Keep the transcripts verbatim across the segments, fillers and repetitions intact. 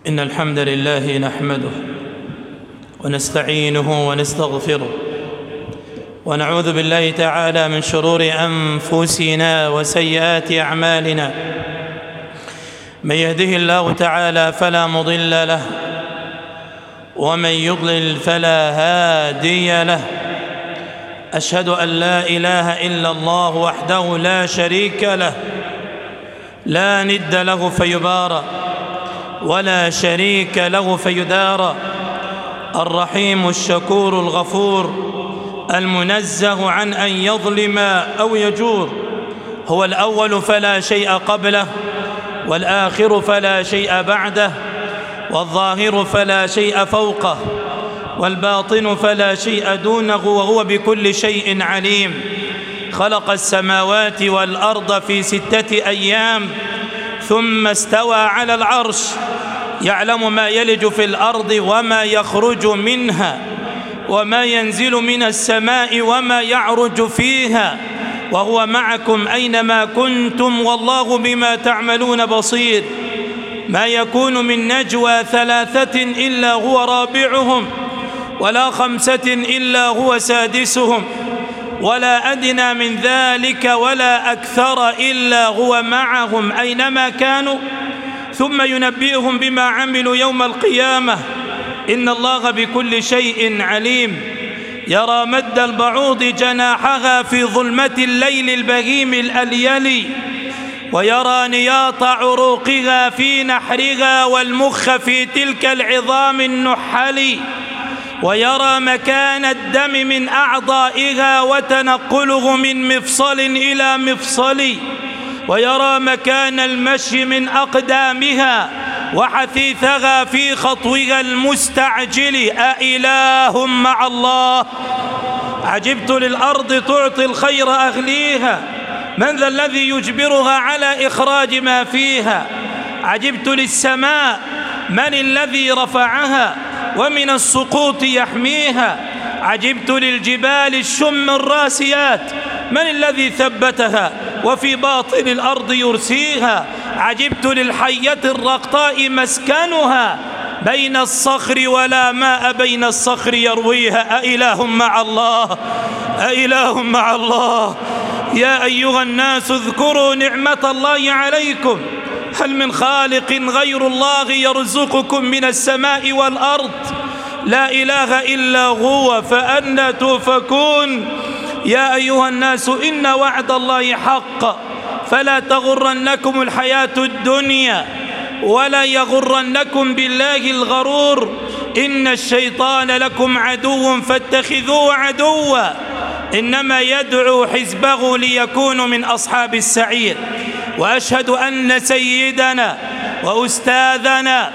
إن الحمد لله نحمده ونستعينه ونستغفره ونعوذ بالله تعالى من شرور أنفسنا وسيئات أعمالنا. من يهده الله تعالى فلا مضل له ومن يضلل فلا هادي له. أشهد أن لا إله إلا الله وحده لا شريك له، لا ند له فيبارى ولا شريك له فيدارى. الرحيم الشكور الغفور المنزه عن أن يظلم أو يجور. هو الأول فلا شيء قبله، والآخر فلا شيء بعده، والظاهر فلا شيء فوقه، والباطن فلا شيء دونه، وهو بكل شيء عليم. خلق السماوات والأرض في ستة أيام ثم استوى على العرش، يعلم ما يلج في الأرض وما يخرج منها وما ينزل من السماء وما يعرج فيها، وهو معكم أينما كنتم والله بما تعملون بصير. ما يكون من نجوى ثلاثة إلا هو رابعهم، ولا خمسة إلا هو سادسهم، ولا أدنى من ذلك ولا أكثر إلا هو معهم أينما كانوا، ثم ينبئهم بما عملوا يوم القيامة. إن الله بكل شيء عليم. يرى مد البعوض جناحها في ظلمة الليل البهيم الأليل، ويرى نياط عروقها في نحرها والمخ في تلك العظام النحل، ويرى مكان الدم من أعضائها وتنقله من مفصل إلى مفصل، ويرى مكان المشي من أقدامها وحثيثها في خطوها المستعجل. أإله مع الله؟ عجبت للأرض تعطي الخير أهليها، من ذا الذي يجبرها على إخراج ما فيها؟ عجبت للسماء، من الذي رفعها ومن السقوط يحميها؟ عجبت للجبال الشم الراسيات، من الذي ثبتها وفي باطن الأرض يرسيها؟ عجبت للحية الرقطاء مسكنها بين الصخر ولا ماء بين الصخر يرويها. أإله مع الله؟ أإله مع الله؟ يا أيها الناس اذكروا نعمة الله عليكم، هل من خالق غير الله يرزقكم من السماء والأرض؟ لا إله إلا هو، فأنى توفكون. يا أيها الناس إن وعد الله حق، فلا تغرنكم الحياة الدنيا ولا يغرنكم بالله الغرور. إن الشيطان لكم عدو فاتخذوه عدوا، إنما يدعو حزبه ليكونوا من أصحاب السعير. وأشهد أن سيدنا وأستاذنا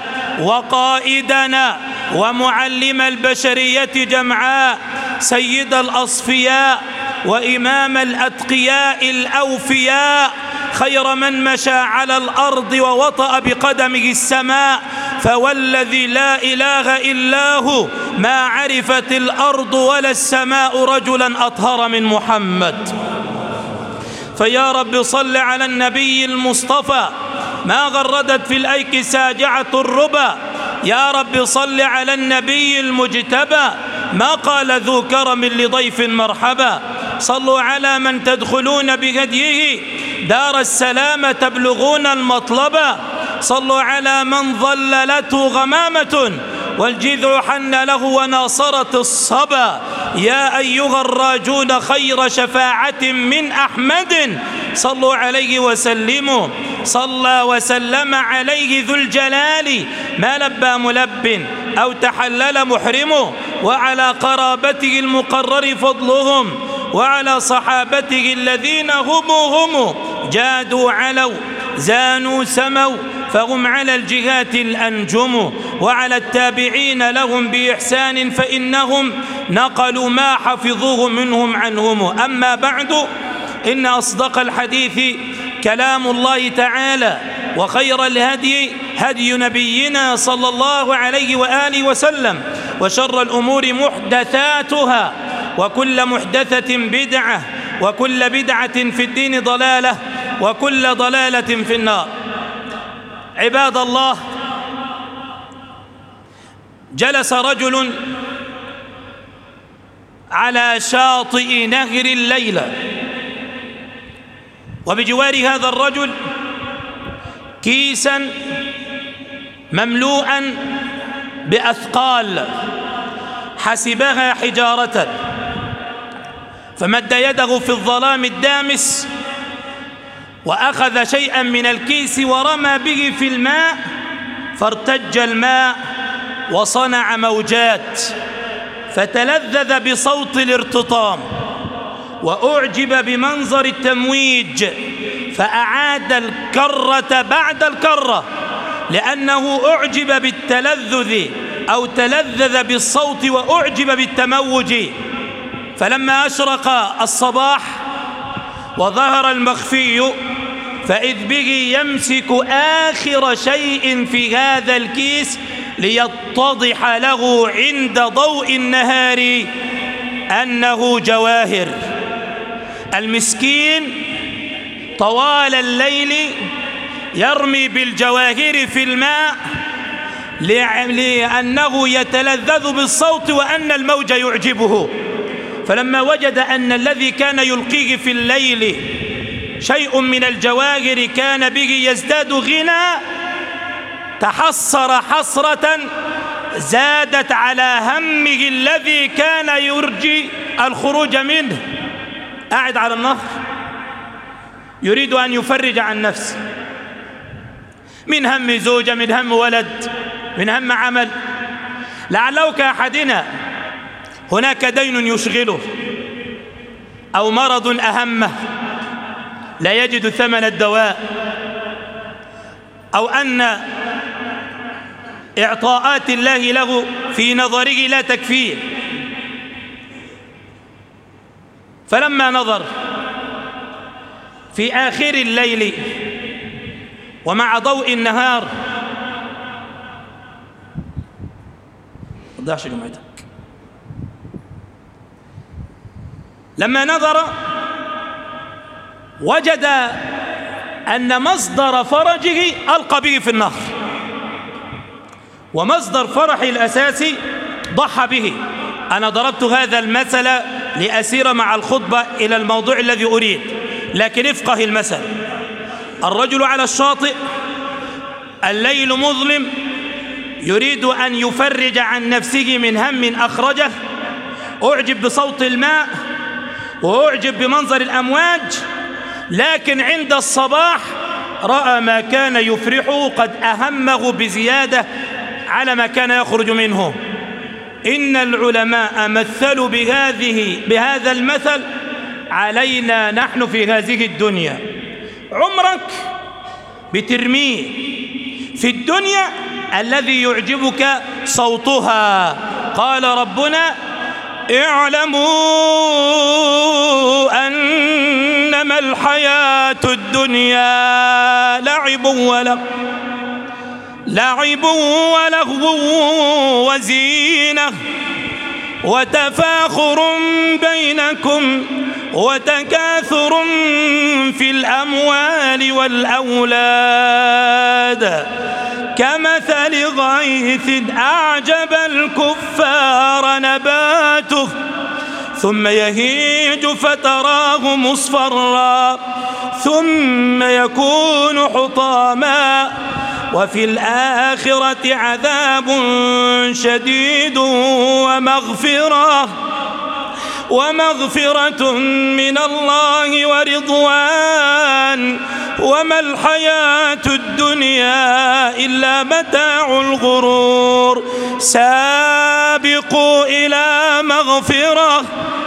وقائدنا ومعلم البشرية جمعاء، سيد الأصفياء وإمام الأتقياء الأوفياء، خير من مشى على الأرض ووطأ بقدمه السماء، فوالذي لا إله إلا هو ما عرفت الأرض ولا السماء رجلا أطهر من محمد. فيا رب صل على النبي المصطفى، ما غردت في الأيك ساجعة الربا. يا رب صل على النبي المجتبى، ما قال ذو كرم لضيف مرحبا. صلوا على من تدخلون بهديه دار السلام تبلغون المطلبا. صلوا على من ظللته غمامة والجذع حن له وناصرت الصبا. يا أيها الراجون خير شفاعة من أحمد، صلوا عليه وسلموا. صلى وسلم عليه ذو الجلال، ما لبى ملب أو تحلل محرم. وعلى قرابته المقرر فضلهم، وعلى صحابته الذين هم هم جادوا علوا زانوا سموا، فهم على الجهات الأنجم. وعلى التابعين لهم بإحسان، فإنهم نقلوا ما حفظوه منهم عنهم. أما بعد، إن أصدق الحديث كلام الله تعالى، وخير الهدي هدي نبينا صلى الله عليه وآله وسلم، وشر الأمور محدثاتها، وكل محدثة بدعة، وكل بدعة في الدين ضلالة، وكل ضلالة في النار. عباد الله، جلس رجل على شاطئ نهر ليلة، وبجوار هذا الرجل كيسا مملوءا بأثقال حسبها حجارة، فمد يده في الظلام الدامس وأخذ شيئا من الكيس ورمى به في الماء، فارتج الماء وصنع موجات، فتلذذ بصوت الارتطام وأعجب بمنظر التمويج، فأعاد الكرة بعد الكرة لأنه أعجب بالتلذذ أو تلذذ بالصوت وأعجب بالتموج. فلما أشرق الصباح وظهر المخفي فإذ به يمسك آخر شيء في هذا الكيس ليتضح له عند ضوء النهار أنه جواهر. المسكين طوال الليل يرمي بالجواهر في الماء لأنه يتلذذ بالصوت وأن الموج يعجبه، فلما وجد أن الذي كان يلقيه في الليل شيء من الجواهر كان به يزداد غنى تحسر حسرة زادت على همه الذي كان يرجي الخروج منه. قاعد على النهر يريد أن يفرج عن نفسه من هم زوجة، من هم ولد، من هم عمل، لعله كأحدنا هناك دين يشغله أو مرض أهمه لا يجد ثمن الدواء، أو أن إعطاءات الله له في نظره لا تكفيه. فلما نظر في آخر الليل ومع ضوء النهار ضعش جمعتك، لما نظر وجد أن مصدر فرجه ألقى به في النهر، ومصدر فرحه الأساسي ضحى به. أنا ضربت هذا المثل لأسير مع الخطبة إلى الموضوع الذي أريد، لكن افقه المثل. الرجل على الشاطئ، الليل مظلم، يريد أن يفرج عن نفسه من هم أخرجه، أعجب بصوت الماء وأعجب بمنظر الأمواج، لكن عند الصباح رأى ما كان يفرحه قد أهمه بزيادة على ما كان يخرج منه. إن العلماء مثلوا بهذه بهذا المثل علينا نحن في هذه الدنيا. عمرك بترميه في الدنيا الذي يعجبك صوتها. قال ربنا: اعلموا أنما الحياة الدنيا لعب ولهو لعب ولهو وزينة وتفاخر بينكم وتكاثر في الأموال والأولاد كمثل غيث أعجب الكفار نباته ثم يهيج فتراه مصفرا ثم يكون حطاما وفي الآخرة عذاب شديد ومغفرة ومغفرة من الله ورضوان وما الحياة الدنيا إلا متاع الغرور. سابقوا إلى مغفرة.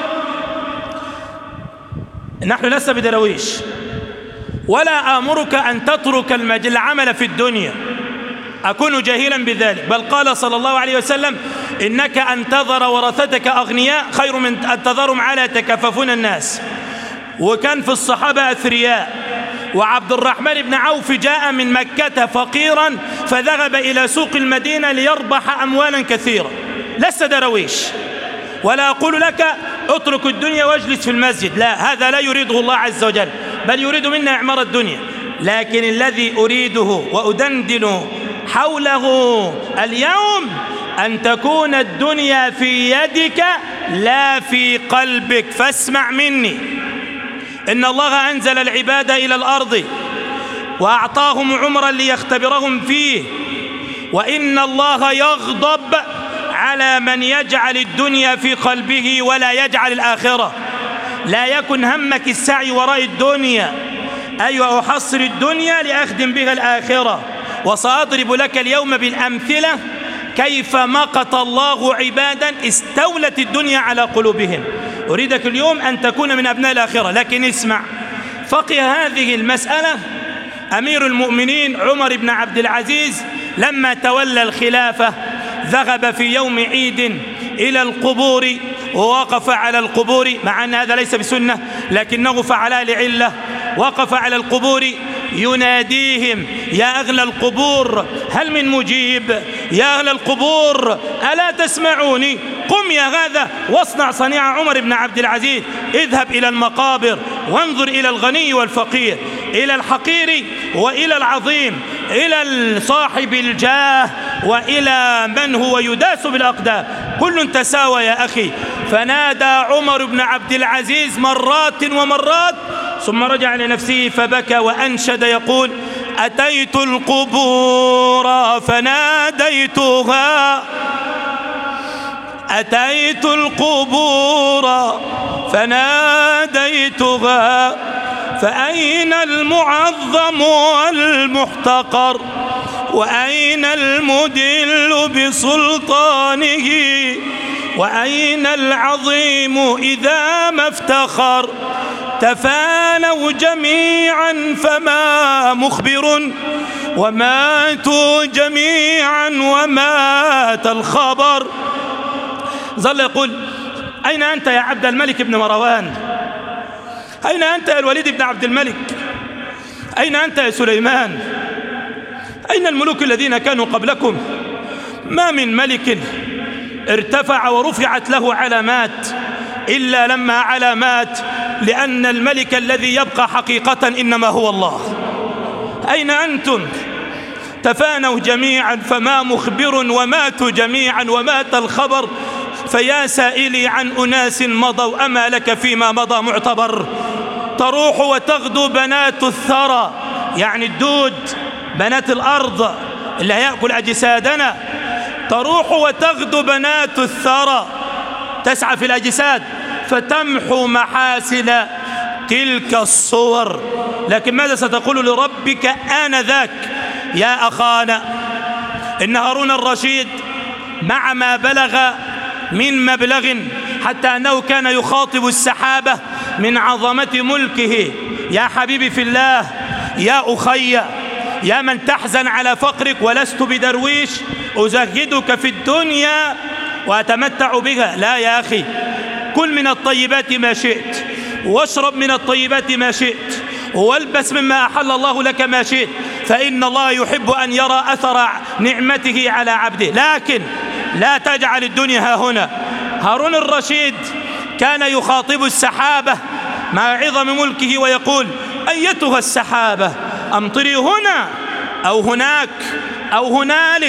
نحن لسه بدرويش، ولا آمرك أن تترك العمل في الدنيا، أكون جاهلا بذلك، بل قال صلى الله عليه وسلم: إنك أن تذر ورثتك أغنياء خير من أن تذرهم على يتكففون الناس. وكان في الصحابة أثرياء، وعبد الرحمن بن عوف جاء من مكة فقيرا فذهب إلى سوق المدينة ليربح أموالا كثيرة. لست درويش، ولا أقول لك اترك الدنيا واجلس في المسجد، لا، هذا لا يريده الله عز وجل، بل يريد منا إعمار الدنيا. لكن الذي أريده وأدندن حوله اليوم أن تكون الدنيا في يدك لا في قلبك. فاسمع مني، إن الله أنزل العباد إلى الأرض وأعطاهم عمرا ليختبرهم فيه، وإن الله يغضب على من يجعل الدنيا في قلبه ولا يجعل الآخرة. لا يكن همك السعي وراء الدنيا، أيوة أحصر الدنيا لأخدم بها الآخرة. وسأضرب لك اليوم بالأمثلة كيف مقت الله عبادا استولت الدنيا على قلوبهم. أريدك اليوم أن تكون من أبناء الآخرة، لكن اسمع. فقه هذه المسألة أمير المؤمنين عمر بن عبد العزيز لما تولى الخلافة، ذهب في يوم عيد إلى القبور ووقف على القبور، مع أن هذا ليس بسنة لكنه فعلها لعلة. وقف على القبور يناديهم: يا أهل القبور هل من مجيب؟ يا أهل القبور ألا تسمعوني؟ قم يا هذا واصنع صنيع عمر بن عبد العزيز، اذهب إلى المقابر وانظر إلى الغني والفقير، إلى الحقير وإلى العظيم، إلى صاحب الجاه وإلى من هو يداس بالأقدام، كل تساوى يا أخي. فنادى عمر بن عبد العزيز مرات ومرات، ثم رجع لنفسه فبكى وأنشد يقول: أتيت القبور فناديتها، أتيت القبور فناديتها، فأين المعظم والمحتقر؟ وأين المدل بسلطانه؟ وأين العظيم إذا ما افتخر؟ تفانوا جميعا فما مخبر، وماتوا جميعا ومات الخبر. ظل يقول: أين أنت يا عبد الملك بن مروان؟ أين أنت يا الوليد بن عبد الملك؟ أين أنت يا سليمان؟ أين الملوك الذين كانوا قبلكم؟ ما من ملك ارتفع ورفعت له علامات إلا لما علامات، لأن الملك الذي يبقى حقيقة إنما هو الله. أين أنتم؟ تفانوا جميعا فما مخبر، وماتوا جميعا ومات الخبر. فيا سائلي عن أناس مضوا، أما لك فيما مضى معتبر؟ تروح وتغدو بنات الثرى، يعني الدود، بنات الأرض اللي هيأكل أجسادنا. تروح وتغدو بنات الثرى، تسعى في الأجساد فتمحو محاسن تلك الصور. لكن ماذا ستقول لربك آنذاك؟ يا أخانا، إن هارون الرشيد مع ما بلغ من مبلغ حتى أنه كان يخاطب السحابة من عظمة ملكه: يا حبيبي في الله، يا أخي، يا من تحزن على فقرك ولست بدرويش أزهدك في الدنيا وأتمتع بها. لا يا أخي، كل من الطيبات ما شئت، واشرب من الطيبات ما شئت، والبس مما أحل الله لك ما شئت، فإن الله يحب أن يرى أثر نعمته على عبده. لكن لا تجعل الدنيا ها هنا. هارون الرشيد كان يخاطب السحابة مع عظم ملكه ويقول: أيتها السحابة، أمطري هنا أو هناك أو هنالك،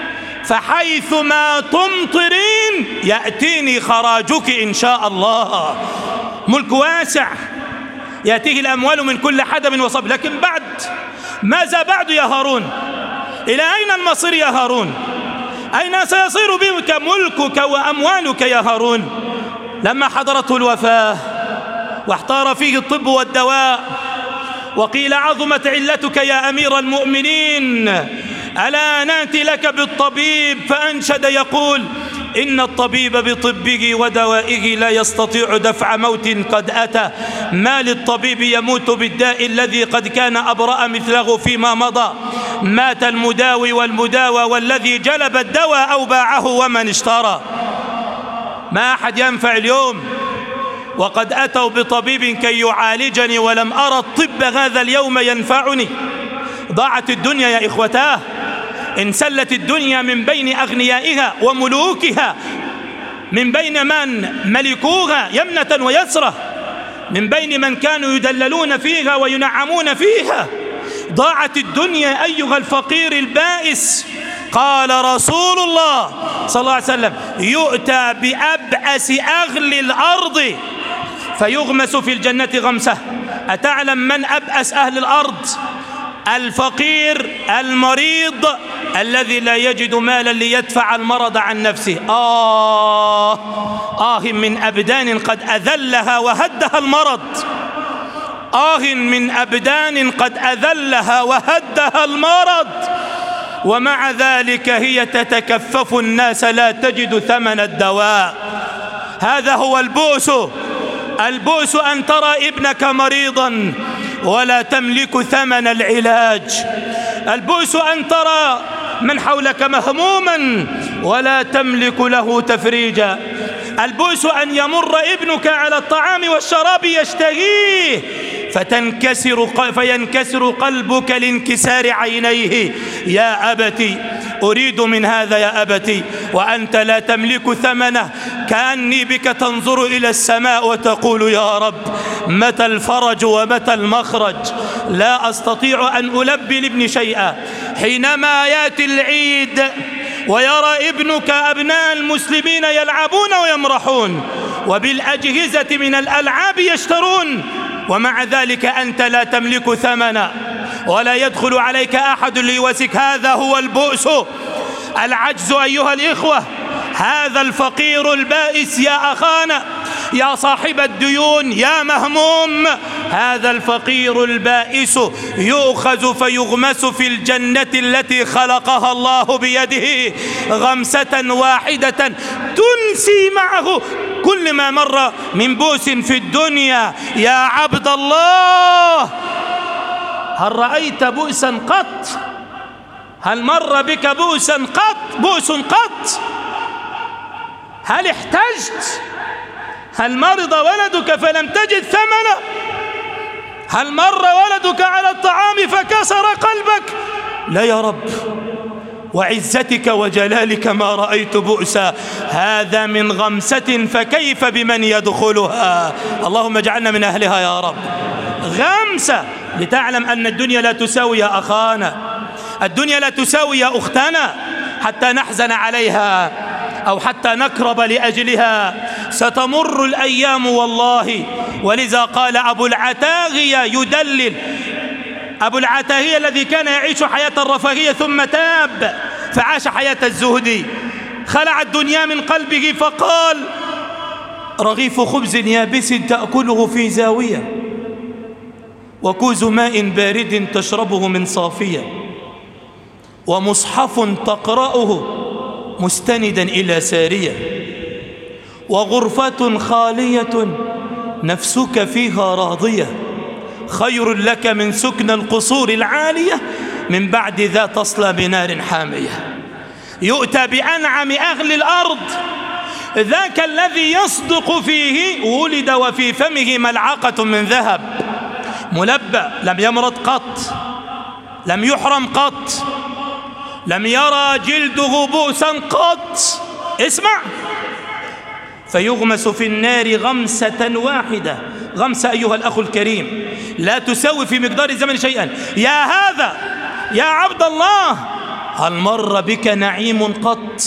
فحيثما تمطرين يأتيني خراجك إن شاء الله. ملك واسع، يأتيه الأموال من كل حدب وصب. لكن بعد، ماذا بعد يا هارون؟ إلى أين المصير يا هارون؟ أين سيصير بك ملكك وأموالك يا هارون؟ لما حضرته الوفاة واحتار فيه الطب والدواء، وقيل: عظمت علتك يا أمير المؤمنين، ألا نأتي لك بالطبيب؟ فأنشد يقول: إن الطبيب بطبه ودوائه لا يستطيع دفع موت قد أتى، ما للطبيب يموت بالداء الذي قد كان أبرأ مثله فيما مضى، مات المداوي والمداوى، والذي جلب الدواء أو باعه ومن اشترى. ما أحد ينفع اليوم، وقد أتوا بطبيب كي يعالجني ولم أرى الطب هذا اليوم ينفعني. ضاعت الدنيا يا إخوتاه، انسلت الدنيا من بين أغنيائها وملوكها، من بين من ملكوها يمنة ويسرة، من بين من كانوا يدللون فيها وينعمون فيها. ضاعت الدنيا أيها الفقير البائس. قال رسول الله صلى الله عليه وسلم يؤتى بأبأس أهل الأرض فيغمس في الجنة غمسة. أتعلم من أبأس أهل الأرض؟ الفقير المريض الذي لا يجد مالا ليدفع المرض عن نفسه. آه آه من أبدان قد أذلها وهدها المرض، آه من أبدان قد أذلها وهدها المرض، ومع ذلك هي تتكفف الناس لا تجد ثمن الدواء. هذا هو البؤس. البؤس أن ترى ابنك مريضا ولا تملك ثمن العلاج. البؤس أن ترى من حولك مهموما ولا تملك له تفريجا. البؤس أن يمر ابنك على الطعام والشراب يشتهيه فتنكسر فينكسر قلبك لانكسار عينيه. يا أبتي أريد من هذا يا أبتي وأنت لا تملك ثمنه، كأني بك تنظر إلى السماء وتقول يا رب متى الفرج ومتى المخرج. لا أستطيع أن ألبي لابني شيئا. حينما يأتي العيد ويرى ابنك أبناء المسلمين يلعبون ويمرحون وبالأجهزة من الألعاب يشترون، ومع ذلك أنت لا تملك ثمنا ولا يدخل عليك أحد ليواسيك. هذا هو البؤس. العجز أيها الإخوة. هذا الفقير البائس يا أخانا، يا صاحب الديون، يا مهموم، هذا الفقير البائس يؤخذ فيغمس في الجنة التي خلقها الله بيده غمسة واحدة تنسي معه كل ما مر من بؤس في الدنيا. يا عبد الله، هل رأيت بؤسا قط؟ هل مر بك بؤسا قط؟ بؤس قط؟ هل احتجت؟ هل مرض ولدك فلم تجد ثمنه؟ هل مر ولدك على الطعام فكسر قلبك؟ لا يا رب، وعزتك وجلالك ما رأيت بؤسا. هذا من غمسة فكيف بمن يدخلها؟ اللهم اجعلنا من أهلها يا رب. غمسة لتعلم أن الدنيا لا تساوي يا أخانا، الدنيا لا تساوي يا أختنا حتى نحزن عليها أو حتى نكرب لأجلها. ستمر الأيام والله. ولذا قال أبو العتاهية يدلل، أبو العتاهية الذي كان يعيش حياة الرفاهية ثم تاب فعاش حياة الزهد، خلع الدنيا من قلبه فقال رغيف خبز يابس تأكله في زاوية وكوز ماء بارد تشربه من صافية ومصحف تقرأه مستندا إلى سارية وغرفة خالية نفسك فيها راضية خير لك من سكن القصور العالية من بعد ذا تصلى بنار حامية. يؤتى بأنعم أهل الأرض، ذاك الذي يصدق فيه ولد وفي فمه ملعقة من ذهب ملبى، لم يمرض قط، لم يحرم قط، لم يرى جلده بؤسا قط. اسمع، فيغمس في النار غمسة واحدة. غمسة أيها الأخ الكريم لا تساوي في مقدار الزمن شيئا. يا هذا يا عبد الله، هل مر بك نعيم قط؟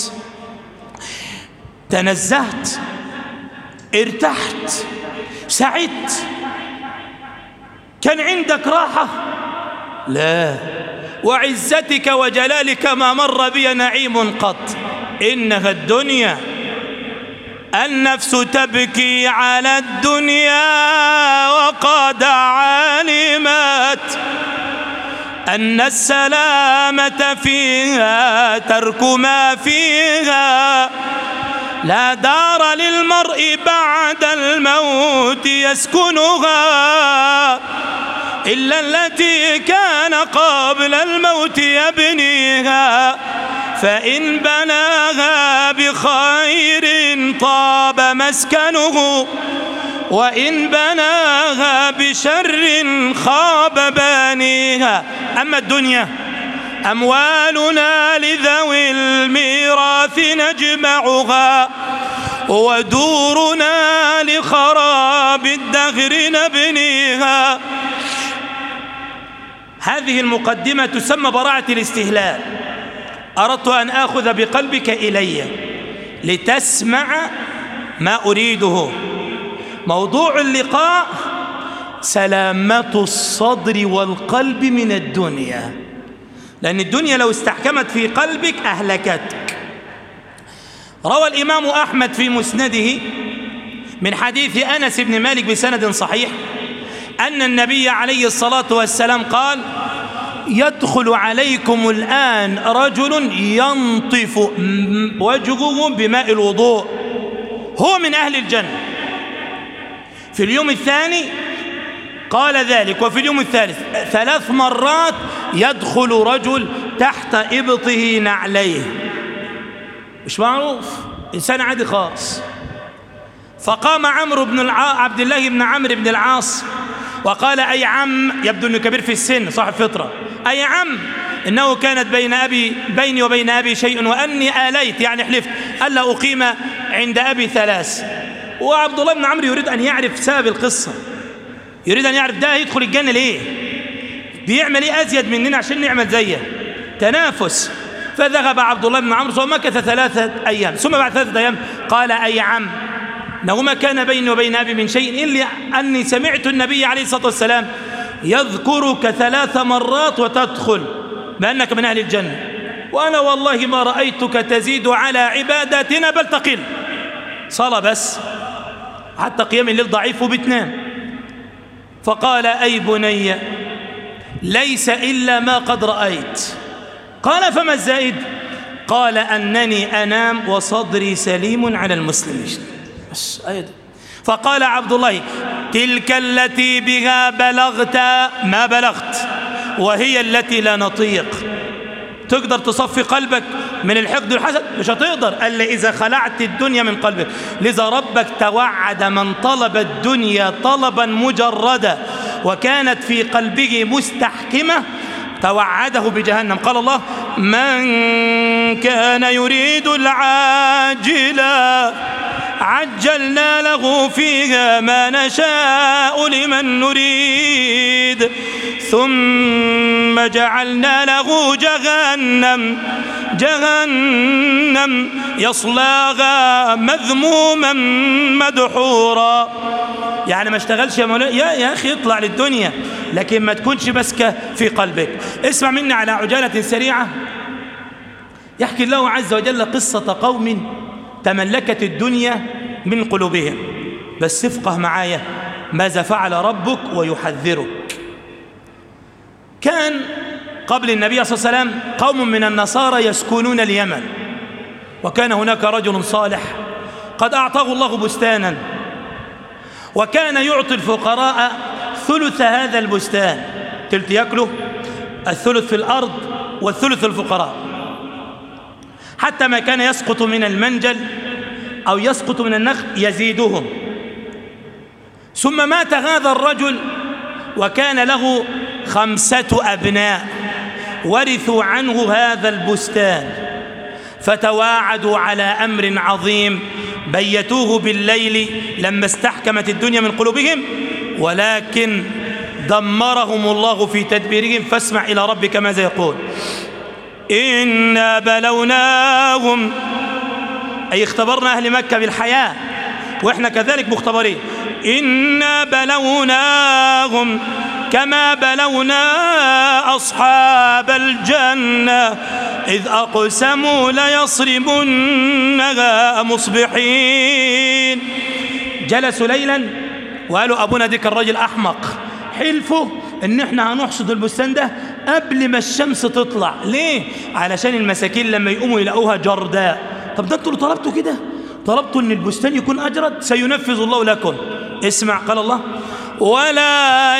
تنزهت، ارتحت، سعدت، كان عندك راحة؟ لا، وعزتك وجلالك ما مر بي نعيم قط. إنها الدنيا، النفس تبكي على الدنيا وقد علمت أن السلامة فيها ترك ما فيها. لا دار للمرء بعد الموت يسكنها إلا التي كان قبل الموت يبنيها، فإن بناها بخير طاب مسكنه وإن بناها بشر خاب بانيها. أما الدنيا أموالنا لذوي الميراث نجمعها ودورنا لخراب الدهر نبنيها. هذه المقدمة تسمى براعة الاستهلال. أردت أن آخذ بقلبك إلي لتسمع ما أريده. موضوع اللقاء سلامة الصدر والقلب من الدنيا، لأن الدنيا لو استحكمت في قلبك أهلكتك. روى الإمام أحمد في مسنده من حديث أنس بن مالك بسند صحيح أن النبي عليه الصلاة والسلام قال: يدخل عليكم الآن رجل ينطف وجهه بماء الوضوء، هو من أهل الجنة. في اليوم الثاني قال ذلك، وفي اليوم الثالث ثلاث مرات يدخل رجل تحت إبطه نعليه، مش معروف، إنسان عادي خالص. فقام عمرو بن الع... عبد الله بن عمرو بن العاص وقال: أي عم، يبدو أنه كبير في السن صاحب فطرة، أي عم، إنه كانت بين أبي بيني وبين أبي شيء وأني آليت، يعني حلفت ألا أقيم عند أبي ثلاث. وعبد الله بن عمرو يريد أن يعرف سبب القصة، يريد أن يعرف ده يدخل الجنة ليه، بيعمل إيه أزيد مننا عشان نعمل زيه، تنافس. فذهب عبد الله بن عمرو ومكث ثلاثة أيام، ثم بعد ثلاثة أيام قال: أي عم، إنه ما كان بيني وبين أبي من شيء إلا أني سمعت النبي عليه الصلاة والسلام يذكرك ثلاث مرات وتدخل بأنك من أهل الجنة، وأنا والله ما رأيتك تزيد على عباداتنا بل تقل، صلاة بس، حتى قيام الليل ضعيف وبتنام. فقال: أي بني، ليس إلا ما قد رأيت. قال: فما الزائد؟ قال: أنني أنام وصدري سليم على المسلمين. بس أيضا. فقال عبد الله: تلك التي بها بلغت ما بلغت، وهي التي لا نطيق. تقدر تصفي قلبك من الحقد والحسد؟ مش هتقدر إلا إذا خلعت الدنيا من قلبك. لذا ربك توعد من طلب الدنيا طلبا مجردا وكانت في قلبه مستحكمة توعده بجهنم. قال الله: من كان يريد العاجلة عجلنا له فيها ما نشاء لمن نريد ثم جعلنا له جهنم جهنم يصلاها مذموما مدحورا. يعني ما اشتغلش يا مولانا، يا, يا أخي اطلع للدنيا، لكن ما تكونش مسكة في قلبك. اسمع مني على عجالة سريعة. يحكي الله عز وجل قصة قوم تملكت الدنيا من قلوبهم، بس افقه معايا ماذا فعل ربك ويحذرك. كان قبل النبي صلى الله عليه وسلم قوم من النصارى يسكنون اليمن، وكان هناك رجل صالح قد أعطاه الله بستانا، وكان يعطي الفقراء ثلث هذا البستان، تلت يأكله، الثلث في الأرض والثلث الفقراء، حتى ما كان يسقط من المنجل أو يسقط من النخل يزيدهم. ثم مات هذا الرجل وكان له خمسة أبناء ورثوا عنه هذا البستان، فتواعدوا على أمر عظيم بيتوه بالليل لما استحكمت الدنيا من قلوبهم، ولكن دمرهم الله في تدبيرهم. فاسمع إلى ربك ماذا يقول: إنا بلوناهم، أي اختبرنا أهل مكة بالحياة، وإحنا كذلك مختبرين. إنا بلوناهم كما بلونا أصحاب الجنة إذ أقسموا ليصرمنها مصبحين. جلسوا ليلا وقالوا أبونا ديك الرجل أحمق، حلفوا إن إحنا هنحصد البستان ده قبل ما الشمس تطلع. ليه؟ علشان المساكين لما يقوموا يلاقوها جرداء. طب ده انتوا اللي طلبتوا كده، طلبتوا إن البستان يكون أجرد، سينفذ الله لكم. اسمع، قال الله: ولا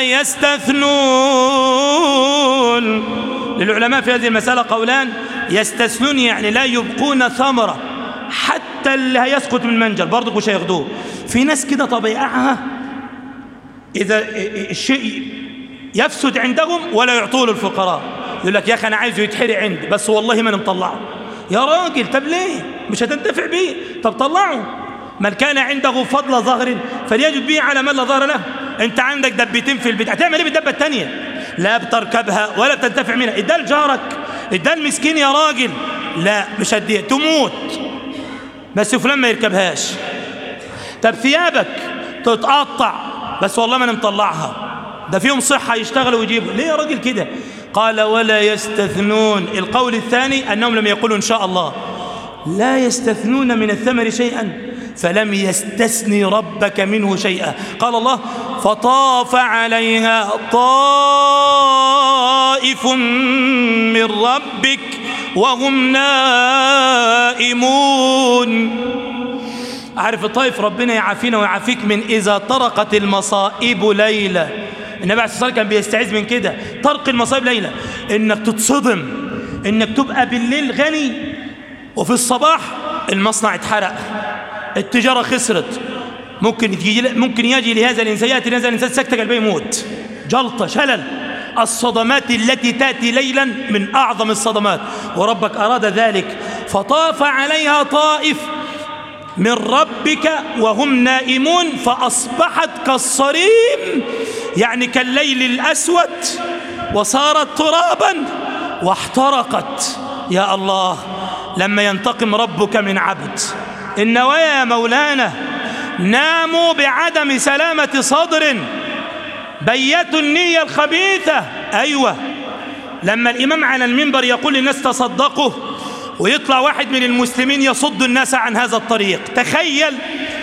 يستثنون. للعلماء في هذه المسألة قولان: يستثنون يعني لا يبقون ثمرة، حتى اللي هيسقط من منجل برضك مش هياخدوه. في ناس كده طبيعها إذا الشيء يفسد عندهم ولا يعطوه للفقراء، يقول لك يا أخي أنا عايزه يتحرق عندي بس والله ما نطلعه. يا راجل طب ليه؟ مش هتنتفع بيه؟ طب طلعه. من كان عنده فضل ظهر فليجد به على من لا ظهر له. انت عندك دبتين في البيت، هتعمل ايه بالدبه الثانيه؟ لا بتركبها ولا بتنتفع منها. ادال جارك، ادال مسكين يا راجل، لا مش هديه، تموت. بس فلان ما يركبهاش. طب ثيابك تتقطع، بس والله ما انا مطلعها، ده فيهم صحة يشتغلوا ويجيبوا. ليه يا راجل كده؟ قال ولا يستثنون. القول الثاني أنهم لم يقولوا إن شاء الله، لا يستثنون من الثمر شيئا، فلم يستثني ربك منه شيئا. قال الله فطاف عليها طائف من ربك وهم نائمون. عارف الطائف، ربنا يعافينا ويعافيك من إذا طرقت المصائب ليلة. النبي عليه الصلاة والسلام كان بيستعيذ من كده، طرق المصائب ليلة، إنك تتصدم، إنك تبقى بالليل غني وفي الصباح المصنع اتحرق، التجارة خسرت، ممكن يجي ممكن يجي لهذا الإنسان، يأتي لهذا الإنسان سكتة قلبه يموت، جلطة، شلل. الصدمات التي تأتي ليلا من أعظم الصدمات، وربك أراد ذلك. فطاف عليها طائف من ربك وهم نائمون فأصبحت كالصريم، يعني كالليل الأسود، وصارت ترابا واحترقت. يا الله، لما ينتقم ربك من عبد. النوايا يا مولانا، ناموا بعدم سلامة صدر، بيتوا النية الخبيثة. أيوة، لما الإمام على المنبر يقول للناس تصدقوا، ويطلع واحد من المسلمين يصد الناس عن هذا الطريق، تخيل،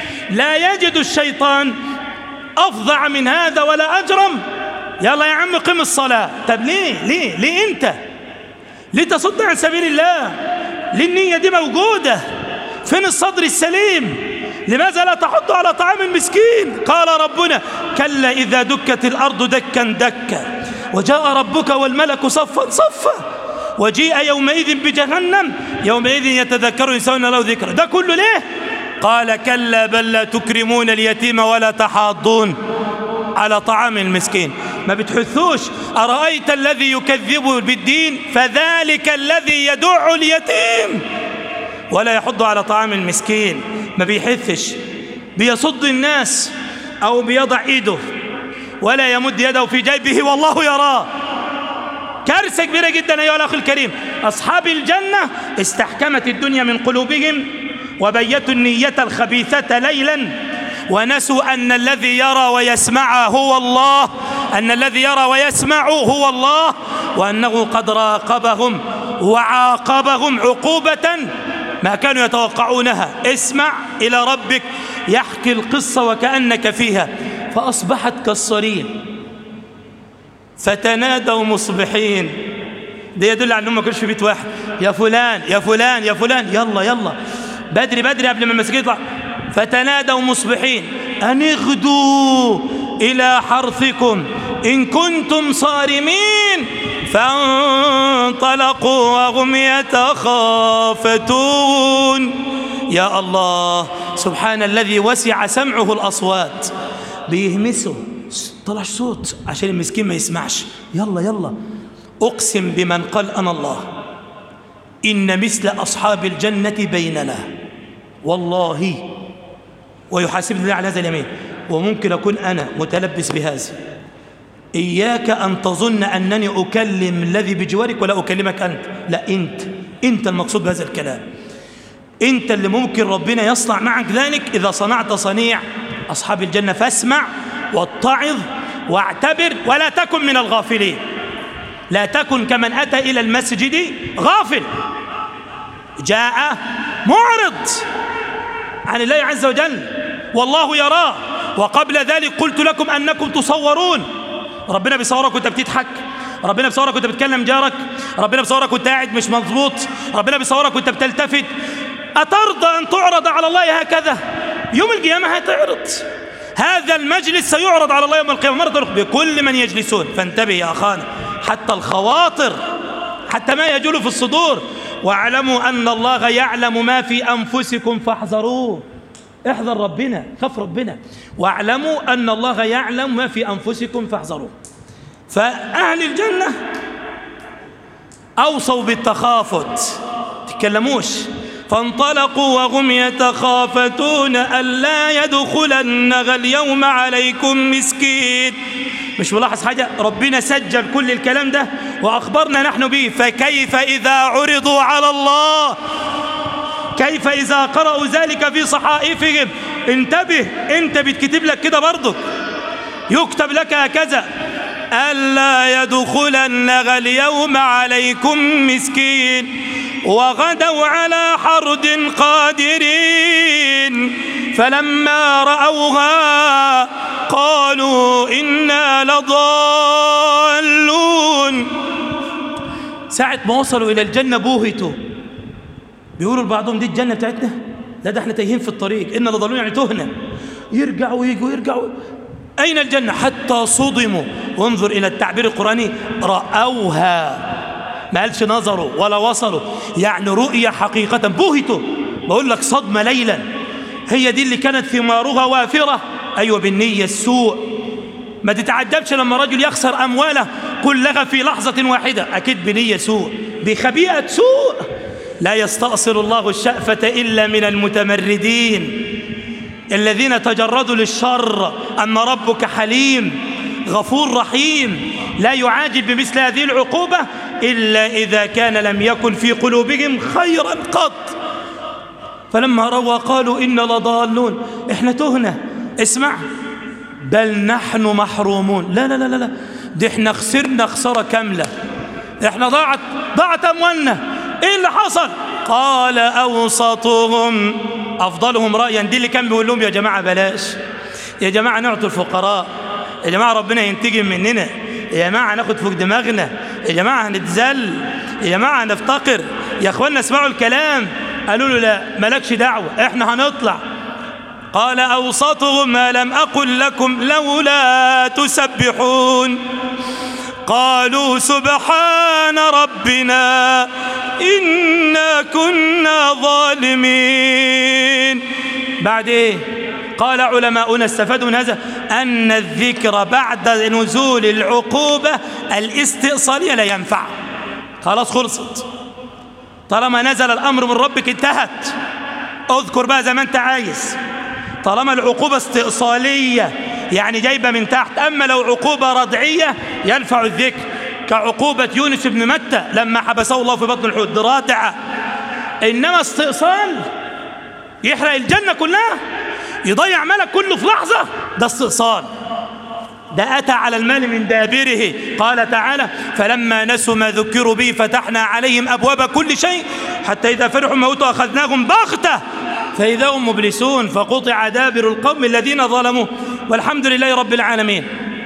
لا يجد الشيطان أفظع من هذا ولا أجرم. يلا يا عم قم الصلاة. طب ليه ليه ليه أنت ليه تصد عن سبيل الله؟ ليه النية دي موجودة؟ فين الصدر السليم؟ لماذا لا تحض على طعام المسكين؟ قال ربنا كلا إذا دكت الأرض دكا دكا وجاء ربك والملك صفا صفا وجيء يومئذ بجهنم يومئذ يتذكر الإنسان له ذكر. ده كله ليه؟ قال كلا بل لا تكرمون اليتيم ولا تحاضون على طعام المسكين. ما بتحثوش. أرأيت الذي يكذب بالدين فذلك الذي يدع اليتيم ولا يحض على طعام المسكين. ما بيحثش، بيصد الناس أو بيضع إيده ولا يمد يده في جيبه والله يراه. كارثة كبيرة جدا أيها الأخ الكريم. أصحاب الجنة استحكمت الدنيا من قلوبهم وبيتوا النية الخبيثة ليلا، ونسوا أن الذي يرى ويسمع هو الله، أن الذي يرى ويسمع هو الله، وأنه قد راقبهم وعاقبهم عقوبة ما كانوا يتوقعونها. اسمع إلى ربك يحكي القصة وكأنك فيها. فأصبحت كالصريم فتنادوا مصبحين. ده يدل على أنهم ما كانوش في بيت واحد. يا فلان يا فلان يا فلان، يلا يلا بدري بدري قبل ما المسجد يطلع. فتنادوا مصبحين أن اغدوا إلى حرثكم إن كنتم صارمين فانطلقوا وهم يتخافتون. يا الله، سبحان الذي وسع سمعه الأصوات، بيهمسوا طلع صوت عشان المسكين ما يسمعش. يلا يلا، أقسم بمن قال أنا الله إن مثل أصحاب الجنة بيننا والله، ويحاسبني الله على هذا اليمين، وممكن أكون أنا متلبس بهذا. إياك أن تظن أنني أكلم الذي بجوارك ولا أكلمك أنت، لا، أنت أنت المقصود بهذا الكلام. أنت اللي ممكن ربنا يصنع معك ذلك إذا صنعت صنيع أصحاب الجنة. فاسمع واتعظ واعتبر ولا تكن من الغافلين. لا تكن كمن أتى إلى المسجد غافل جاء معرض عن الله عز وجل والله يراه. وقبل ذلك قلت لكم أنكم تصورون. ربنا بيصورك وانت بتضحك، ربنا بيصورك وانت بتكلم جارك، ربنا بيصورك وانت قاعد مش مضبوط، ربنا بيصورك وانت بتلتفت. أترضى أن تعرض على الله هكذا؟ يوم القيامة هتعرض. هذا المجلس سيعرض على الله يوم القيامة مرة بكل من يجلسون. فانتبه يا أخانا، حتى الخواطر، حتى ما يجول في الصدور. واعلموا أن الله يعلم ما في أنفسكم فاحذروه. احذر ربنا، خف ربنا. واعلموا أن الله يعلم ما في أنفسكم فاحذروه. فأهل الجنة أوصوا بالتخافت، تكلموش. فانطلقوا وهم يتخافتون ألا يدخلنها اليوم عليكم مسكين. مش ملاحظ حاجة؟ ربنا سجل كل الكلام ده وأخبرنا نحن به. فكيف إذا عرضوا على الله؟ كيف إذا قرأوا ذلك في صحائفهم؟ انتبه، انت بتكتب لك كده برضك، يكتب لك هكذا: ألا يدخلنها اليوم عليكم مسكين وغدوا على حرد قادرين فلما رأوها قالوا إنا لضالون. ساعة ما وصلوا إلى الجنة بوهتوا، بيقولوا لبعضهم: دي الجنة بتاعتنا؟ لا، ده احنا تايهين في الطريق، إنا لضالون يعني تهنا. يرجعوا ويجوا يرجعوا، أين الجنة؟ حتى صدموا. وانظر إلى التعبير القرآني: رأوها، ما قالش نظروا ولا وصلوا، يعني رؤية حقيقة. بوهتوا، بقول لك صدمة ليلا. هي دي اللي كانت ثمارها وافرة، أيوة، بالنية السوء. ما تتعجبش لما رجل يخسر أمواله كلها في لحظة واحدة، أكيد بنية سوء، بخبيئة سوء. لا يستأصل الله الشأفة إلا من المتمردين الذين تجردوا للشر. أما ربك حليم غفور رحيم، لا يعاجل بمثل هذه العقوبة إلا إذا كان لم يكن في قلوبهم خيرا قط. فلما روا قالوا إنا لضالون، إحنا تهنا. اسمع: بل نحن محرومون. لا لا لا لا، دي إحنا خسرنا خسارة كاملة، إحنا ضاعت ضاعت أموالنا. إيه اللي حصل؟ قال أوسطهم، أفضلهم رأيا. دي اللي كان بيقول لهم: يا جماعة بلاش، يا جماعة نعطي الفقراء، يا جماعة ربنا ينتقم مننا، يا جماعة هناخد فوق دماغنا، يا جماعة هنتذل، يا جماعة هنفتقر، يا أخوانا اسمعوا الكلام. قالوا له: لا، مالكش دعوة، إحنا هنطلع. قال أوسطهم: ما لم أقل لكم لولا تسبحون؟ قالوا سبحان ربنا إنا كنا ظالمين. بعد إيه؟ قال علماؤنا استفادوا من هذا أن الذكر بعد نزول العقوبة الاستئصالية لا ينفع. خلاص خلصت، طالما نزل الأمر من ربك انتهت، اذكر بقى زي ما انت عايز. طالما العقوبة استئصالية يعني جايبة من تحت. أما لو عقوبة ردعية ينفع الذكر، كعقوبة يونس بن متى لما حبسه الله في بطن الحوت، رادعة. إنما استئصال يحرق الجنة كلها، يضيع مالك كله في لحظة، ده استئصال. ده أتى على المال من دابره. قال تعالى: فلما نسوا ما ذكروا به فتحنا عليهم أبواب كل شيء حتى إذا فرحوا ما أوتوا أخذناهم بغتة فإذا هم مبلسون فقطع دابر القوم الذين ظلموا والحمد لله رب العالمين.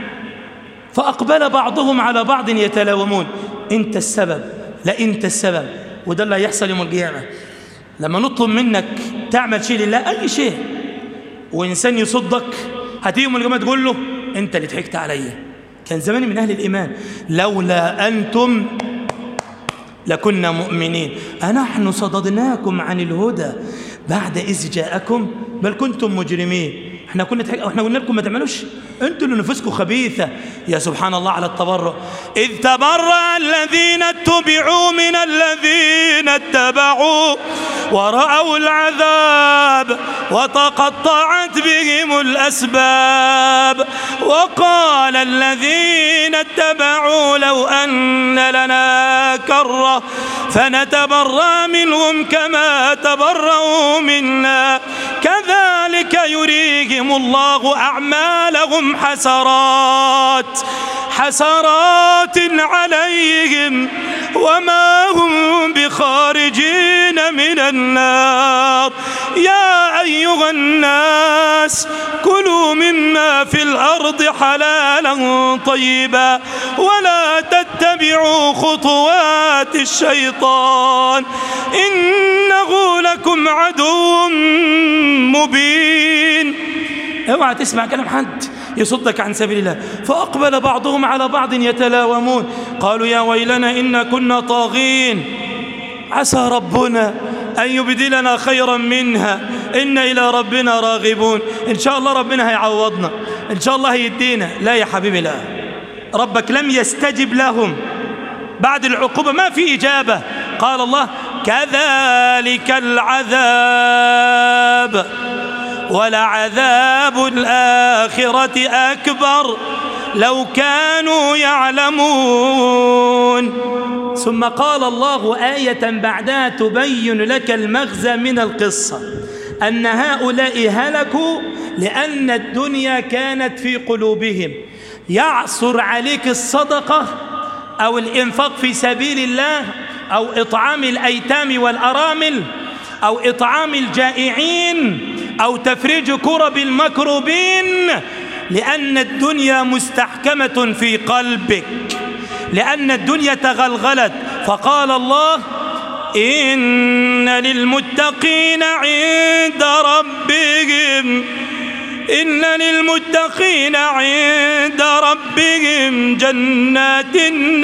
فأقبل بعضهم على بعض يتلاومون: أنت السبب، لا أنت السبب. وده اللي هيحصل يوم القيامة لما نطلب منك تعمل شيء لله، أي شيء، وإنسان يصدك، هتيجي يوم القيامة تقول له: أنت اللي ضحكت عليا، كان زماني من أهل الإيمان، لولا أنتم لكنا مؤمنين، أنحن صددناكم عن الهدى بعد إذ جاءكم بل كنتم مجرمين. احنا كنا تحك... احنا قلنا لكم ما تعملوش، انتوا اللي نفسكم خبيثة. يا سبحان الله على التبرع. إذ تبرأ الذين اتبعوا من الذين اتبعوا ورأوا العذاب وتقطعت بهم الأسباب وقال الذين اتبعوا لو أن لنا كرة فنتبرأ منهم كما تبرأوا منا كذلك يريهم الله أعمالهم حسرات حسرات عليهم وما هم بخارجين من النار. يا أيها الناس كلوا مما في الأرض حلالا طيبا ولا تتبعوا خطوات الشيطان إنه لكم عدو مبين. اوعى تسمع كلام حد يصدك عن سبيل الله. فأقبل بعضهم على بعض يتلاومون قالوا يا ويلنا إنا كنا طاغين عسى ربنا أن يبدلنا خيرا منها إنا إلى ربنا راغبون. إن شاء الله ربنا هيعوضنا، إن شاء الله هيدينا. لا يا حبيبي، لا، ربك لم يستجب لهم بعد العقوبة، ما في إجابة. قال الله كذلك العذاب ولعذاب الآخرة أكبر لو كانوا يعلمون. ثم قال الله آية بعدها تبين لك المغزى من القصة، أن هؤلاء هلكوا لأن الدنيا كانت في قلوبهم. يعصر عليك الصدقة أو الإنفاق في سبيل الله أو إطعام الأيتام والأرامل أو إطعام الجائعين أو تفريج كرب المكروبين، لأن الدنيا مستحكمة في قلبك، لأن الدنيا تغلغلت. فقال الله: إن للمتقين عند ربهم إن للمتقين عند ربهم جنات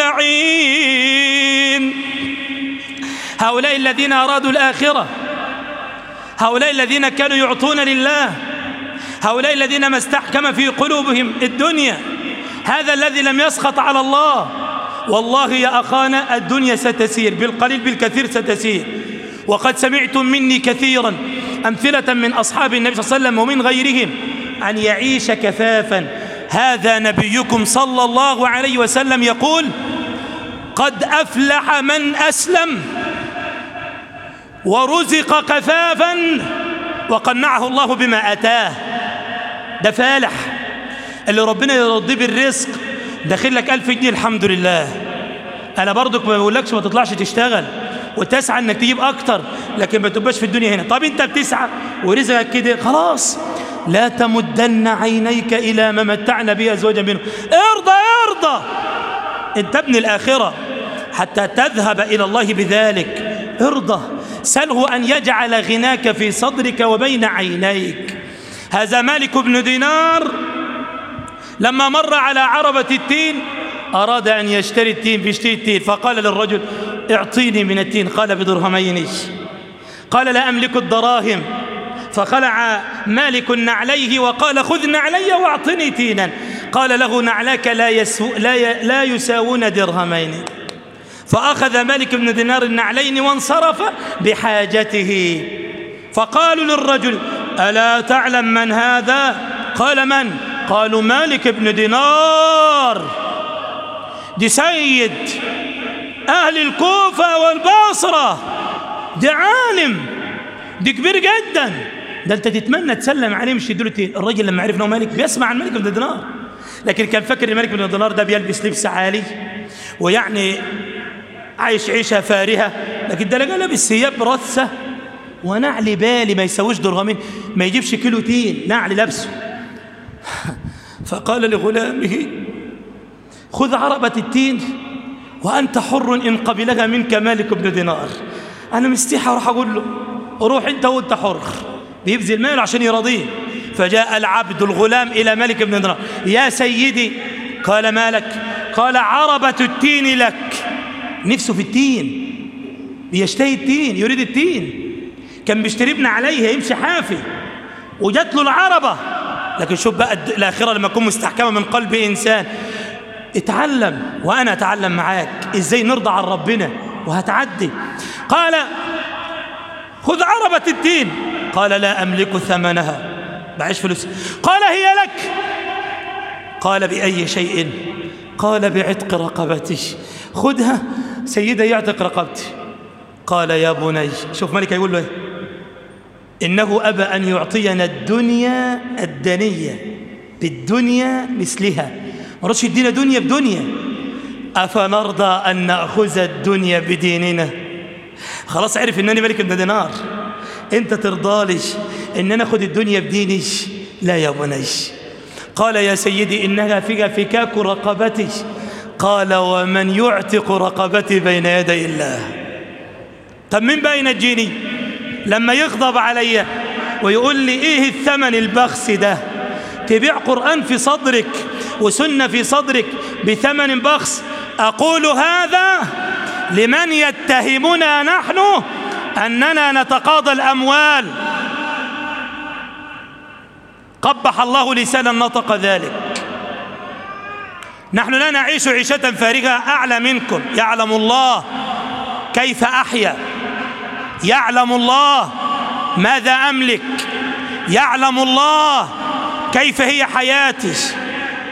النعيم. هؤلاء الذين أرادوا الآخرة، هؤلاء الذين كانوا يعطون لله، هؤلاء الذين ما استحكم في قلوبهم الدنيا، هذا الذي لم يسخط على الله. والله يا أخانا الدنيا ستسير، بالقليل بالكثير ستسير. وقد سمعتم مني كثيرا أمثلة من أصحاب النبي صلى الله عليه وسلم ومن غيرهم أن يعيش كفافا. هذا نبيكم صلى الله عليه وسلم يقول: قد أفلح من أسلم ورزق كفافا وقنعه الله بما أتاه. ده فالح اللي ربنا يرضيه بالرزق. داخل لك ألف جنيه الحمد لله، أنا برضك ما بقولكش ما تطلعش تشتغل وتسعى انك تجيب اكتر، لكن ما تبقاش في الدنيا هنا. طب انت بتسعى ورزقك كده خلاص، لا تمدن عينيك الى ما متعنا به ازواجا منهم. ارضى ارضى، انت ابن الاخره حتى تذهب الى الله بذلك. ارضى، سله ان يجعل غناك في صدرك وبين عينيك. هذا مالك بن دينار لما مر على عربة التين أراد أن يشتري التين، بيشتري التين، فقال للرجل: اعطيني من التين. قال: بدرهمين. قال: لا أملك الدراهم. فخلع مالك نعليه وقال: خذ نعلي واعطني تينا. قال له: نعلاك لا, يسو لا, ي لا يساوون درهمين. فأخذ مالك بن دينار النعلين وانصرف بحاجته. فقالوا للرجل: ألا تعلم من هذا؟ قال: من؟ قالوا: مالك بن دينار، دي سيد أهل الكوفة والبصرة، دي عالم، دي كبير جدا، ده أنت تتمنى تسلم عليه مش يديله تين. الراجل لما عرف أنه مالك بيسمع عن مالك بن دينار، لكن كان فاكر مالك بن دينار ده بيلبس لبس عالي ويعني عايش عيشة فارهة، لكن ده لابس ثياب رثة ونعل بالي ما يسويش درهمين، ما يجيبش كيلو تين نعل لابسه. فقال لغلامه: خذ عربة التين وأنت حر إن قبلها منك مالك بن دينار. أنا مستحى راح أقول له: روح أنت وأنت حر، بيبذل ماله عشان يرضيه. فجاء العبد الغلام إلى مالك بن دينار: يا سيدي. قال: مالك؟ قال: عربة التين لك. نفسه في التين، بيشتهي التين، يريد التين، كان بيشتري ابن عليه يمشي حافي وجات له العربة. لكن شوف بقى الآخرة لما تكون مستحكمة من قلب إنسان. اتعلم وأنا أتعلم معاك إزاي نرضى عن ربنا وهتعدي. قال: خذ عربة التين. قال: لا أملك ثمنها، معيش فلوس. قال: هي لك. قال: بأي شيء؟ قال: بعتق رقبتي. خذها سيدة يعتق رقبتي. قال: يا بني، شوف مالك يقول له: إنه أبى أن يعطينا الدنيا الدنية بالدنيا مثلها، ما رضش يدينا دنيا بدنيا. أفنرضى أن نأخذ الدنيا بديننا؟ خلاص عرف إنني ملك بن دينار، أنت ترضالش إن أنا أخذ الدنيا بديني؟ لا يا بني. قال: يا سيدي إنها فيها فكاك رقبتي. قال: ومن يعتق رقبتي بين يدي الله؟ طب مين بقى ينجيني لما يغضب علي ويقول لي إيه الثمن البخس ده؟ تبيع قرآن في صدرك وسنة في صدرك بثمن بخس؟ أقول هذا لمن يتهمنا نحن أننا نتقاضى الأموال. قبح الله لسانا نطق ذلك. نحن لا نعيش عيشة فارغة، أعلى منكم. يعلم الله كيف أحيا، يعلم الله ماذا أملك، يعلم الله كيف هي حياتي.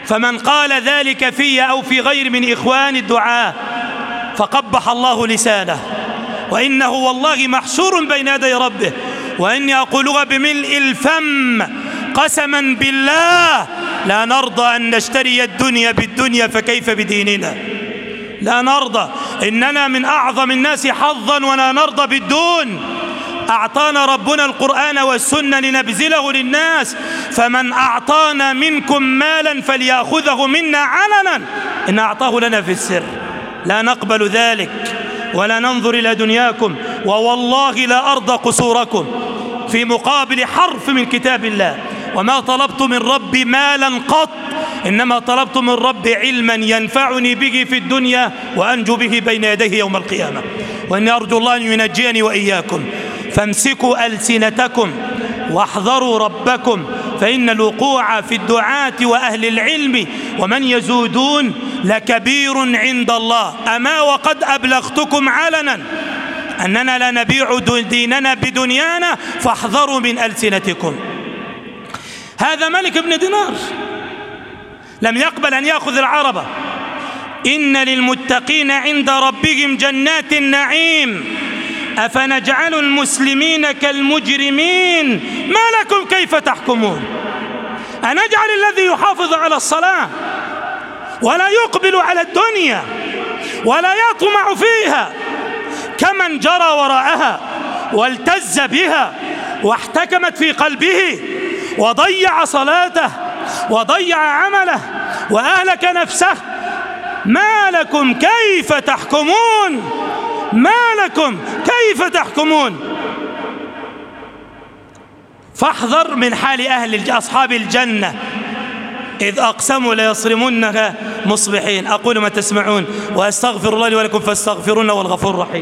فمن قال ذلك في أو في غير من إخوان الدعاة فقبح الله لسانه، وإنه والله محشور بين يدي ربه، وإني أقولها بملء الفم قسما بالله لا نرضى أن نشتري الدنيا بالدنيا فكيف بديننا. لا نرضى، إننا من أعظم الناس حظا ولا نرضى بالدون. أعطانا ربنا القرآن والسنة لنبذله للناس، فمن أعطانا منكم مالا فليأخذه منا علنا إن أعطاه لنا في السر، لا نقبل ذلك ولا ننظر إلى دنياكم، ووالله لا أرضى قصوركم في مقابل حرف من كتاب الله. وما طلبت من ربي مالا قط، إنما طلبت من ربي علما ينفعني به في الدنيا وأنجو به بين يديه يوم القيامة، وإني أرجو الله أن ينجيني وإياكم. فامسكوا ألسنتكم واحذروا ربكم، فإن الوقوع في الدعاة وأهل العلم ومن يزودون لكبير عند الله. أما وقد أبلغتكم علنا أننا لا نبيع ديننا بدنيانا، فاحذروا من ألسنتكم. هذا ملك بن دينار لم يقبل أن يأخذ العربة. إن للمتقين عند ربهم جنات النعيم أفنجعل المسلمين كالمجرمين ما لكم كيف تحكمون. أنجعل الذي يحافظ على الصلاة ولا يقبل على الدنيا ولا يطمع فيها كمن جرى وراءها والتز بها واحتكمت في قلبه وضيع صلاته وضيع عمله وأهلك نفسه. ما لكم كيف تحكمون، ما لكم كيف تحكمون. فاحذر من حال أهل أصحاب الجنة إذ أقسموا ليصرمنها مصبحين. أقول ما تسمعون وأستغفر الله لي ولكم فاستغفرونه والغفور الرحيم.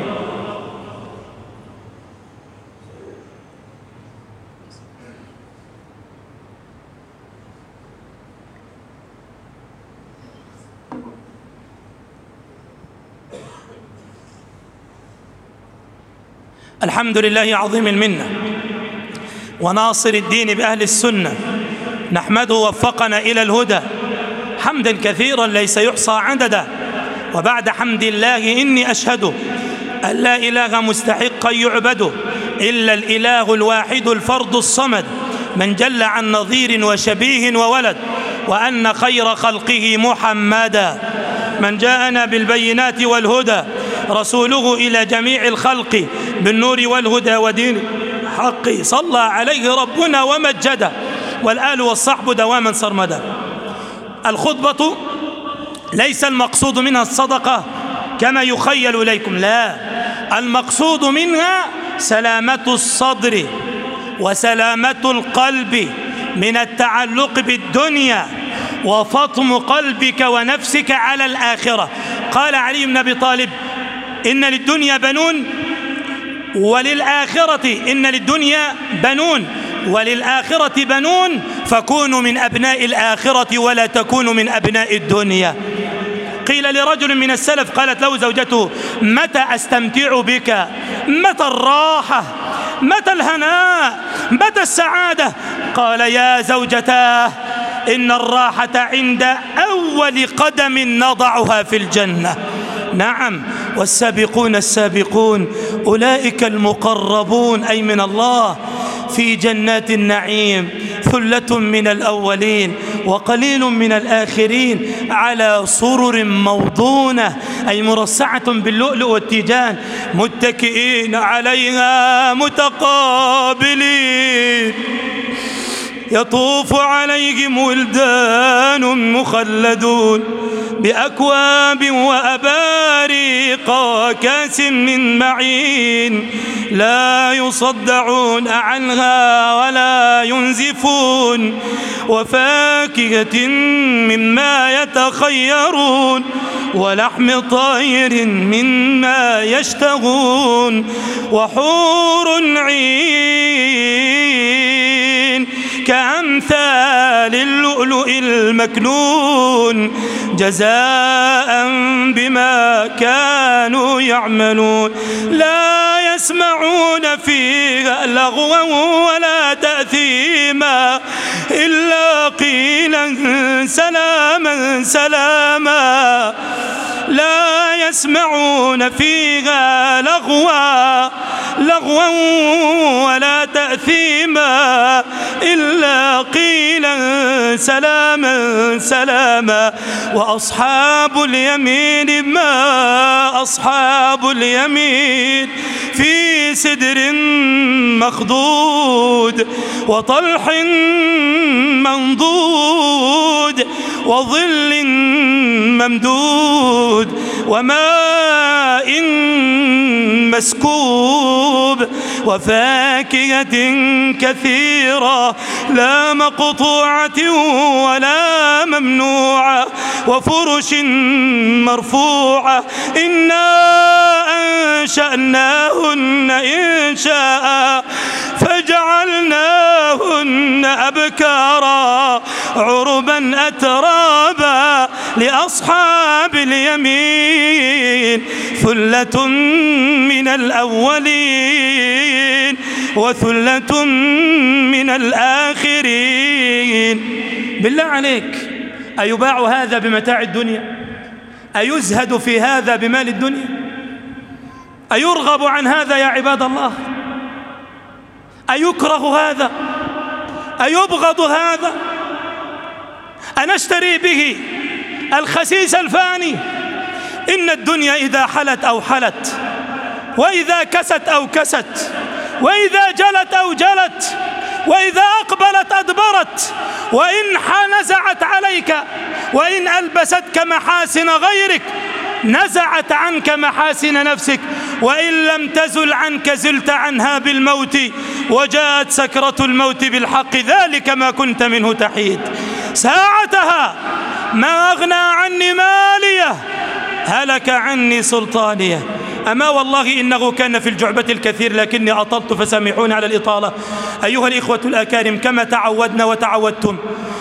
الحمد لله عظيم المنة وناصر الدين بأهل السنة، نحمده وفقنا إلى الهدى حمدا كثيرا ليس يحصى عددا. وبعد حمد الله إني أشهد أن لا إله مستحقا يعبد إلا الإله الواحد الفرد الصمد من جل عن نظير وشبيه وولد، وأن خير خلقه محمدا من جاءنا بالبينات والهدى رسوله إلى جميع الخلق بالنور والهدى ودين الحق. صلى عليه ربنا ومجده والآل والصحب دواما سرمدا. الخطبة ليس المقصود منها الصدقة كما يخيل إليكم، لا، المقصود منها سلامة الصدر وسلامة القلب من التعلق بالدنيا وفطم قلبك ونفسك على الآخرة. قال علي بن أبي طالب إن للدنيا بنون وللآخرة إن للدنيا بنون وللآخرة بنون فكونوا من أبناء الآخرة ولا تكونوا من أبناء الدنيا. قيل لرجل من السلف قالت له زوجته متى أستمتع بك، متى الراحة، متى الهناء، متى السعادة؟ قال يا زوجتاه إن الراحة عند أول قدم نضعها في الجنة. نعم، والسابقون السابقون أولئك المقربون أي من الله في جنات النعيم، ثلة من الأولين وقليل من الآخرين على سرر موضونة أي مرصعة باللؤلؤ والتيجان متكئين عليها متقابلين يطوف عليهم ولدان مخلدون بأكواب وأباريق وكأس من معين لا يصدعون عنها ولا ينزفون وفاكهة مما يتخيرون ولحم طير مما يشتهون وحور عين كأمثال اللؤلؤ المكنون جزاء بما كانوا يعملون لا يسمعون فيها لغوا ولا تأثيما إلا قيلا سلاما سلاما لا يسمعون فيها لغوا لغوا ولا تأثيما إلا قيلا سلاما سلاما. وأصحاب اليمين ما أصحاب اليمين في سدر مخضود وطلح منضود وظل ممدود وماء مسكوب وفاكهة كثيرة لا مقطوعة ولا ممنوعة وفرش مرفوعة إنا أنشأناهن إنشاء فجعلناهن أبكارا عربا أترابا لأصحاب اليمين ثلة من الأولين وثلة من الآخرين. بالله عليك، أيباع هذا بمتاع الدنيا؟ أيزهد في هذا بمال الدنيا؟ أيرغب عن هذا يا عباد الله؟ أيكره هذا؟ أيبغض هذا؟ أنشتري به الخسيس الفاني؟ إن الدنيا إذا حلت أو حلت، وإذا كست أو كست، وإذا جلت أو جلت، وإذا أقبلت أدبرت، وإن نزعت عليك، وإن ألبستك محاسن غيرك نزعت عنك محاسن نفسك، وإن لم تزل عنك زلت عنها بالموت، وجاءت سكرة الموت بالحق، ذلك ما كنت منه تحيد. ساعتها ما أغنى عني ماليه هلك عني سلطانيه. أما والله إنه كان في الجعبة الكثير، لكني أطلت فسامحوني على الإطالة. أيها الإخوة الأكارم، كما تعودنا وتعودتم،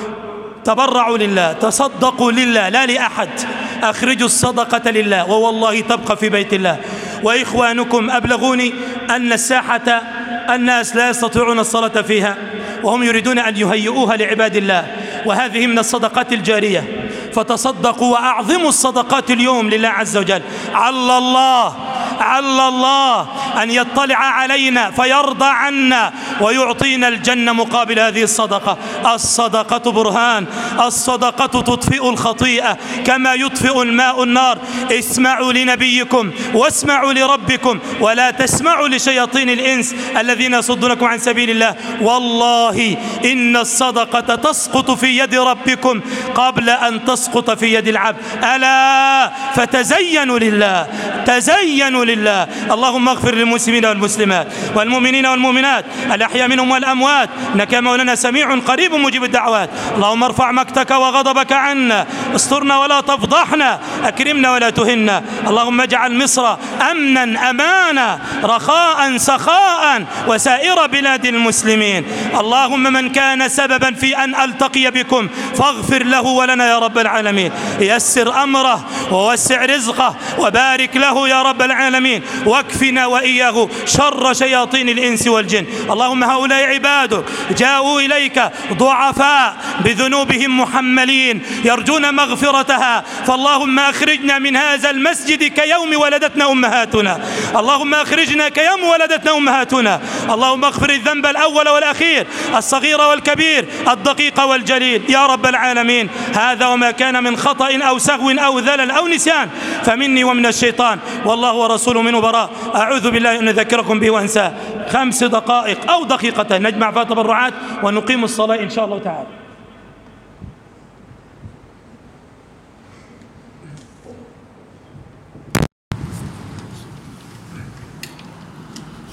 تبرعوا لله، تصدقوا لله لا لأحد، أخرجوا الصدقة لله، ووالله تبقى في بيت الله. وإخوانكم أبلغوني أن الساحة الناس لا يستطيعون الصلاة فيها، وهم يريدون أن يهيئوها لعباد الله، وهذه من الصدقات الجارية، فتصدقوا وأعظموا الصدقات اليوم لله عز وجل. عل الله عل الله أن يطلع علينا فيرضى عنا ويعطينا الجنة مقابل هذه الصدقة. الصدقة برهان، الصدقة تطفئ الخطيئة كما يطفئ الماء النار. اسمعوا لنبيكم واسمعوا لربكم، ولا تسمعوا لشياطين الإنس الذين يصدونكم عن سبيل الله. والله إن الصدقة تسقط في يد ربكم قبل أن تسقط في يد العبد. ألا فتزينوا لله، تزينوا لله. اللهم اغفر للمسلمين والمسلمات والمؤمنين والمؤمنات الأحياء منهم والأموات، إنك يا مولانا سميع قريب مجيب الدعوات. اللهم ارفع مقتك وغضبك عنا، استرنا ولا تفضحنا، أكرمنا ولا تهنا. اللهم اجعل مصر أمنا أمانا رخاء سخاء وسائر بلاد المسلمين. اللهم من كان سببا في أن ألتقي بكم فاغفر له ولنا يا رب العالمين. يسر أمره ووسع رزقه وبارك له يا رب العالمين، واكفنا وإياه شر شياطين الإنس والجن. اللهم هؤلاء عبادك جاءوا إليك ضعفاء بذنوبهم محملين يرجون مغفرتها، فاللهم أخرجنا من هذا المسجد كيوم ولدتنا أمهاتنا. اللهم أخرجنا كيوم ولدتنا أمهاتنا. اللهم اغفر الذنب الأول والأخير، الصغير والكبير، الدقيق والجليل يا رب العالمين. هذا وما كان من خطأ أو سهو أو ذلل أو نسيان فمني ومن الشيطان، والله ورسوله منه براء. أعوذ بالله أن أذكركم به وأنساه. خمس دقائق أو دقيقتين نجمع فيها تبرعات ونقيم الصلاة إن شاء الله تعالى.